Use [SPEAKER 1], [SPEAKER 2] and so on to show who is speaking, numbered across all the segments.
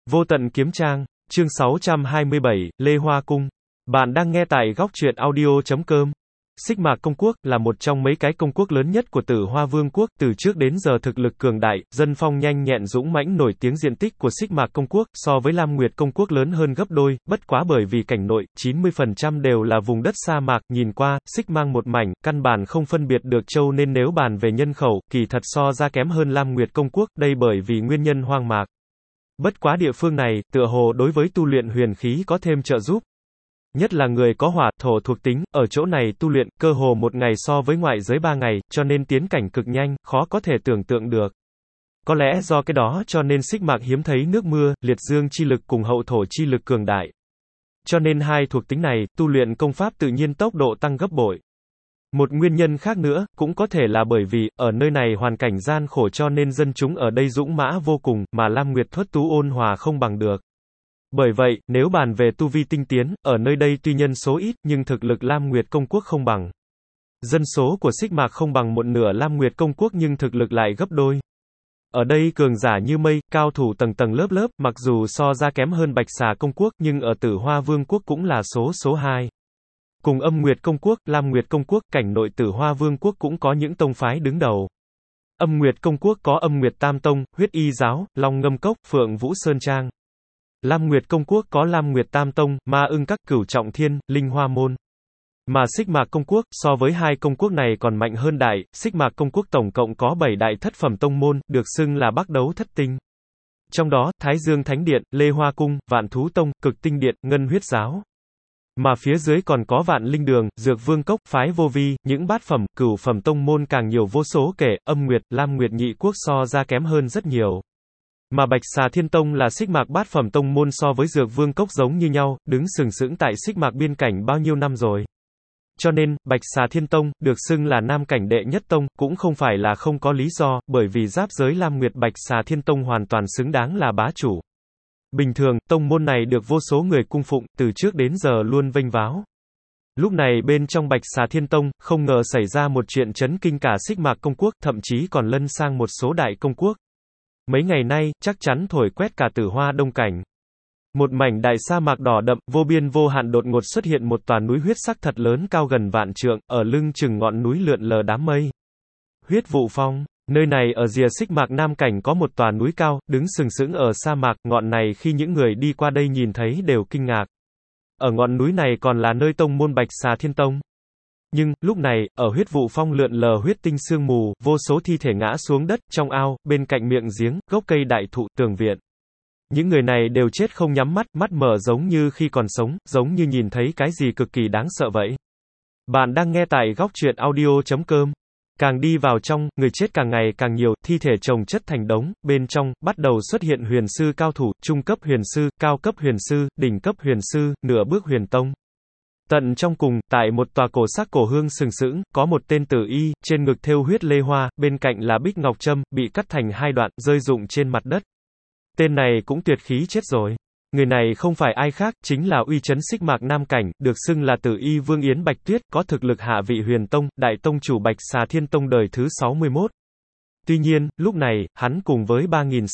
[SPEAKER 1] Vô tận kiếm trang, chương 627, Lê Hoa Cung. Bạn đang nghe tại góc truyện audio.com. Xích Mạc Công Quốc là một trong mấy cái công quốc lớn nhất của Tử Hoa Vương quốc, từ trước đến giờ thực lực cường đại, dân phong nhanh nhẹn dũng mãnh, nổi tiếng. Diện tích của Xích Mạc Công Quốc so với Lam Nguyệt Công Quốc lớn hơn gấp đôi, bất quá bởi vì cảnh nội 90% đều là vùng đất sa mạc, nhìn qua xích mang một mảnh, căn bản không phân biệt được châu, nên nếu bàn về nhân khẩu, kỳ thật so ra kém hơn Lam Nguyệt Công Quốc, đây bởi vì nguyên nhân hoang mạc. Bất quá địa phương này, tựa hồ đối với tu luyện huyền khí có thêm trợ giúp. Nhất là người có hỏa, thổ thuộc tính, ở chỗ này tu luyện, cơ hồ một ngày so với ngoại giới 3 ngày, cho nên tiến cảnh cực nhanh, khó có thể tưởng tượng được. Có lẽ do cái đó cho nên Xích Mạc hiếm thấy nước mưa, liệt dương chi lực cùng hậu thổ chi lực cường đại. Cho nên hai thuộc tính này, tu luyện công pháp tự nhiên tốc độ tăng gấp bội. Một nguyên nhân khác nữa, cũng có thể là bởi vì, ở nơi này hoàn cảnh gian khổ cho nên dân chúng ở đây dũng mã vô cùng, mà Lam Nguyệt Thuất Tú ôn hòa không bằng được. Bởi vậy, nếu bàn về tu vi tinh tiến, ở nơi đây tuy nhân số ít, nhưng thực lực Lam Nguyệt Công Quốc không bằng. Dân số của Xích Mạc không bằng một nửa Lam Nguyệt Công Quốc nhưng thực lực lại gấp đôi. Ở đây cường giả như mây, cao thủ tầng tầng lớp lớp, mặc dù so ra kém hơn Bạch Xà Công Quốc, nhưng ở Tử Hoa Vương quốc cũng là số 2. Cùng Âm Nguyệt Công Quốc, Lam Nguyệt Công Quốc, cảnh nội Tử Hoa Vương quốc cũng có những tông phái đứng đầu. Âm Nguyệt Công Quốc có Âm Nguyệt Tam Tông, Huyết Y Giáo, Long Ngâm Cốc, Phượng Vũ Sơn Trang. Lam Nguyệt Công Quốc có Lam Nguyệt Tam Tông, Ma Ưng Các, Cửu Trọng Thiên, Linh Hoa Môn. Mà Xích Mạc Công Quốc, so với hai công quốc này còn mạnh hơn đại, Xích Mạc Công Quốc tổng cộng có 7 đại thất phẩm tông môn, được xưng là Bắc Đấu Thất Tinh. Trong đó, Thái Dương Thánh Điện, Lê Hoa Cung, Vạn Thú Tông, Cực Tinh Điện, Ngân Huyết Giáo. Mà phía dưới còn có Vạn Linh Đường, Dược Vương Cốc, Phái Vô Vi, những bát phẩm, cửu phẩm tông môn càng nhiều vô số kể, Âm Nguyệt, Lam Nguyệt nhị quốc so ra kém hơn rất nhiều. Mà Bạch Xà Thiên Tông là Xích Mạc bát phẩm tông môn so với Dược Vương Cốc giống như nhau, đứng sừng sững tại Xích Mạc biên cảnh bao nhiêu năm rồi. Cho nên, Bạch Xà Thiên Tông, được xưng là Nam cảnh đệ nhất tông, cũng không phải là không có lý do, bởi vì giáp giới Lam Nguyệt Bạch Xà Thiên Tông hoàn toàn xứng đáng là bá chủ. Bình thường, tông môn này được vô số người cung phụng, từ trước đến giờ luôn vênh váo. Lúc này bên trong Bạch Xà Thiên Tông, không ngờ xảy ra một chuyện chấn kinh cả Xích Mạc Công Quốc, thậm chí còn lân sang một số đại công quốc. Mấy ngày nay, chắc chắn thổi quét cả Tử Hoa Đông cảnh. Một mảnh đại sa mạc đỏ đậm, vô biên vô hạn đột ngột xuất hiện một tòa núi huyết sắc thật lớn cao gần vạn trượng, ở lưng chừng ngọn núi lượn lờ đám mây. Huyết Vụ Phong. Nơi này ở rìa Xích Mạc Nam cảnh có một tòa núi cao, đứng sừng sững ở sa mạc, ngọn này khi những người đi qua đây nhìn thấy đều kinh ngạc. Ở ngọn núi này còn là nơi tông môn Bạch Xà Thiên Tông. Nhưng, lúc này, ở Huyết Vụ Phong lượn lờ huyết tinh sương mù, vô số thi thể ngã xuống đất, trong ao, bên cạnh miệng giếng, gốc cây đại thụ, tường viện. Những người này đều chết không nhắm mắt, mắt mở giống như khi còn sống, giống như nhìn thấy cái gì cực kỳ đáng sợ vậy. Bạn đang nghe tại góc truyện audio.com. Càng đi vào trong, người chết càng ngày càng nhiều, thi thể chồng chất thành đống, bên trong, bắt đầu xuất hiện huyền sư cao thủ, trung cấp huyền sư, cao cấp huyền sư, đỉnh cấp huyền sư, nửa bước huyền tông. Tận trong cùng, tại một tòa cổ sắc cổ hương sừng sững, có một tên tử y, trên ngực thêu huyết lê hoa, bên cạnh là bích ngọc trâm, bị cắt thành hai đoạn, rơi rụng trên mặt đất. Tên này cũng tuyệt khí chết rồi. Người này không phải ai khác, chính là uy chấn Xích Mạc Nam cảnh, được xưng là Tử Y Vương Yến Bạch Tuyết, có thực lực hạ vị huyền tông, đại tông chủ Bạch Xà Thiên Tông đời thứ 61. Tuy nhiên, lúc này, hắn cùng với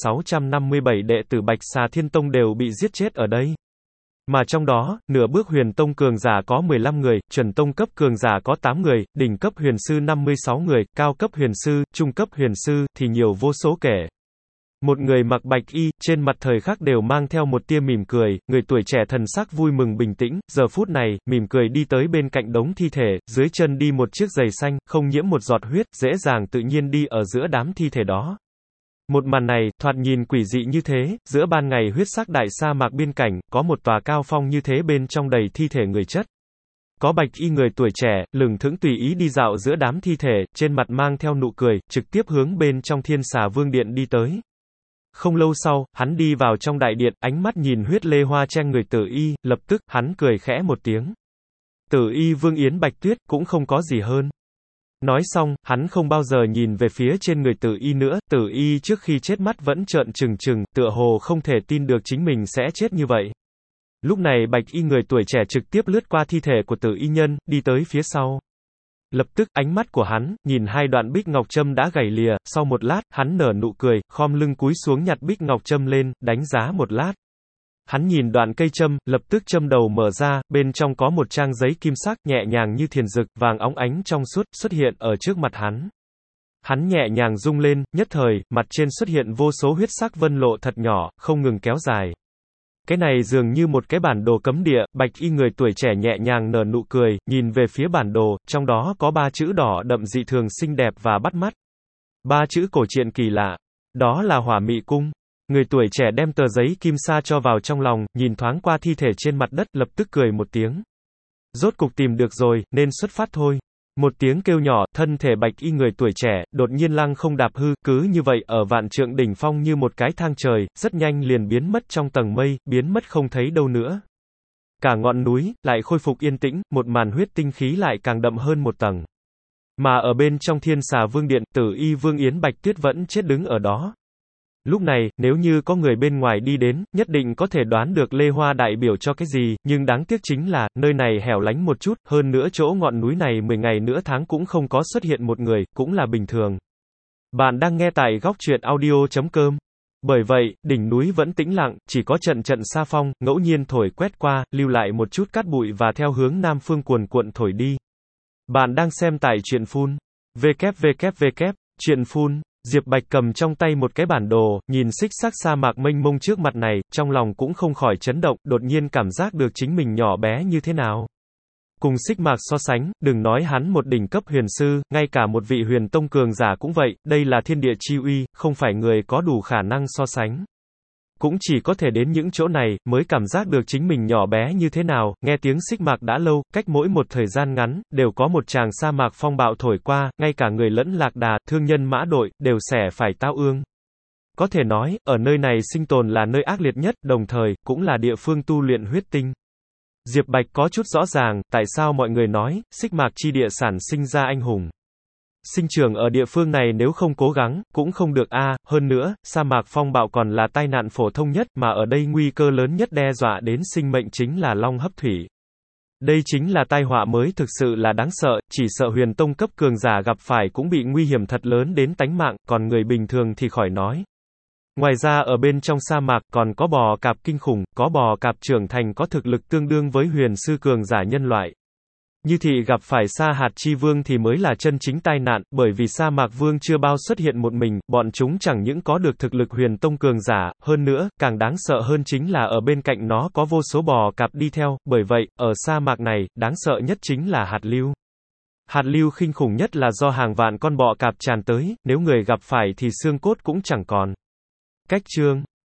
[SPEAKER 1] 3.657 đệ tử Bạch Xà Thiên Tông đều bị giết chết ở đây. Mà trong đó, nửa bước huyền tông cường giả có 15 người, chuẩn tông cấp cường giả có 8 người, đỉnh cấp huyền sư 56 người, cao cấp huyền sư, trung cấp huyền sư, thì nhiều vô số kể. Một người mặc bạch y, trên mặt thời khắc đều mang theo một tia mỉm cười, người tuổi trẻ thần sắc vui mừng bình tĩnh, giờ phút này, mỉm cười đi tới bên cạnh đống thi thể, dưới chân đi một chiếc giày xanh, không nhiễm một giọt huyết, dễ dàng tự nhiên đi ở giữa đám thi thể đó. Một màn này, thoạt nhìn quỷ dị như thế, giữa ban ngày huyết sắc đại sa mạc biên cảnh, có một tòa cao phong như thế bên trong đầy thi thể người chất. Có bạch y người tuổi trẻ, lừng thững tùy ý đi dạo giữa đám thi thể, trên mặt mang theo nụ cười, trực tiếp hướng bên trong Thiên Xà Vương Điện đi tới. Không lâu sau, hắn đi vào trong đại điện, ánh mắt nhìn huyết lê hoa trên người tử y, lập tức, hắn cười khẽ một tiếng. Tử y Vương Yến Bạch Tuyết, cũng không có gì hơn. Nói xong, hắn không bao giờ nhìn về phía trên người tử y nữa, tử y trước khi chết mắt vẫn trợn trừng trừng, tựa hồ không thể tin được chính mình sẽ chết như vậy. Lúc này bạch y người tuổi trẻ trực tiếp lướt qua thi thể của tử y nhân, đi tới phía sau. Lập tức, ánh mắt của hắn, nhìn hai đoạn bích ngọc châm đã gãy lìa, sau một lát, hắn nở nụ cười, khom lưng cúi xuống nhặt bích ngọc châm lên, đánh giá một lát. Hắn nhìn đoạn cây châm, lập tức châm đầu mở ra, bên trong có một trang giấy kim sắc, nhẹ nhàng như thiền dực, vàng óng ánh trong suốt, xuất hiện ở trước mặt hắn. Hắn nhẹ nhàng rung lên, nhất thời, mặt trên xuất hiện vô số huyết sắc vân lộ thật nhỏ, không ngừng kéo dài. Cái này dường như một cái bản đồ cấm địa, bạch y người tuổi trẻ nhẹ nhàng nở nụ cười, nhìn về phía bản đồ, trong đó có 3 chữ đỏ đậm dị thường xinh đẹp và bắt mắt. 3 chữ cổ truyện kỳ lạ. Đó là Hỏa Mị Cung. Người tuổi trẻ đem tờ giấy kim sa cho vào trong lòng, nhìn thoáng qua thi thể trên mặt đất, lập tức cười một tiếng. Rốt cục tìm được rồi, nên xuất phát thôi. Một tiếng kêu nhỏ, thân thể bạch y người tuổi trẻ, đột nhiên lăng không đạp hư, cứ như vậy, ở vạn trượng đỉnh phong như một cái thang trời, rất nhanh liền biến mất trong tầng mây, biến mất không thấy đâu nữa. Cả ngọn núi, lại khôi phục yên tĩnh, một màn huyết tinh khí lại càng đậm hơn một tầng. Mà ở bên trong Thiên Xà Vương Điện, Tử Y Vương Yến Bạch Tuyết vẫn chết đứng ở đó. Lúc này, nếu như có người bên ngoài đi đến, nhất định có thể đoán được Lê Hoa đại biểu cho cái gì, nhưng đáng tiếc chính là, nơi này hẻo lánh một chút, hơn nữa chỗ ngọn núi này 10 ngày nửa tháng cũng không có xuất hiện một người, cũng là bình thường. Bạn đang nghe tại góc truyện audio.com. Bởi vậy, đỉnh núi vẫn tĩnh lặng, chỉ có trận trận sa phong, ngẫu nhiên thổi quét qua, lưu lại một chút cát bụi và theo hướng nam phương cuồn cuộn thổi đi. Bạn đang xem tại truyện phun. www. Truyện phun. Diệp Bạch cầm trong tay một cái bản đồ, nhìn xích sắc sa mạc mênh mông trước mặt này, trong lòng cũng không khỏi chấn động, đột nhiên cảm giác được chính mình nhỏ bé như thế nào. Cùng xích mạc so sánh, đừng nói hắn một đỉnh cấp huyền sư, ngay cả một vị huyền tông cường giả cũng vậy, đây là thiên địa chi uy, không phải người có đủ khả năng so sánh. Cũng chỉ có thể đến những chỗ này, mới cảm giác được chính mình nhỏ bé như thế nào, nghe tiếng xích mạc đã lâu, cách mỗi một thời gian ngắn, đều có một tràng sa mạc phong bạo thổi qua, ngay cả người lẫn lạc đà, thương nhân mã đội, đều sẽ phải tao ương. Có thể nói, ở nơi này sinh tồn là nơi ác liệt nhất, đồng thời, cũng là địa phương tu luyện huyết tinh. Diệp Bạch có chút rõ ràng, tại sao mọi người nói, xích mạc chi địa sản sinh ra anh hùng. Sinh trưởng ở địa phương này nếu không cố gắng, cũng không được hơn nữa, sa mạc phong bạo còn là tai nạn phổ thông nhất, mà ở đây nguy cơ lớn nhất đe dọa đến sinh mệnh chính là long hấp thủy. Đây chính là tai họa mới thực sự là đáng sợ, chỉ sợ huyền tông cấp cường giả gặp phải cũng bị nguy hiểm thật lớn đến tánh mạng, còn người bình thường thì khỏi nói. Ngoài ra ở bên trong sa mạc còn có bò cạp kinh khủng, có bò cạp trưởng thành có thực lực tương đương với huyền sư cường giả nhân loại. Như thị gặp phải sa hạt chi vương thì mới là chân chính tai nạn, bởi vì sa mạc vương chưa bao xuất hiện một mình, bọn chúng chẳng những có được thực lực huyền tông cường giả, hơn nữa, càng đáng sợ hơn chính là ở bên cạnh nó có vô số bò cạp đi theo, bởi vậy, ở sa mạc này, đáng sợ nhất chính là hạt lưu. Hạt lưu kinh khủng nhất là do hàng vạn con bọ cạp tràn tới, nếu người gặp phải thì xương cốt cũng chẳng còn. Cách chương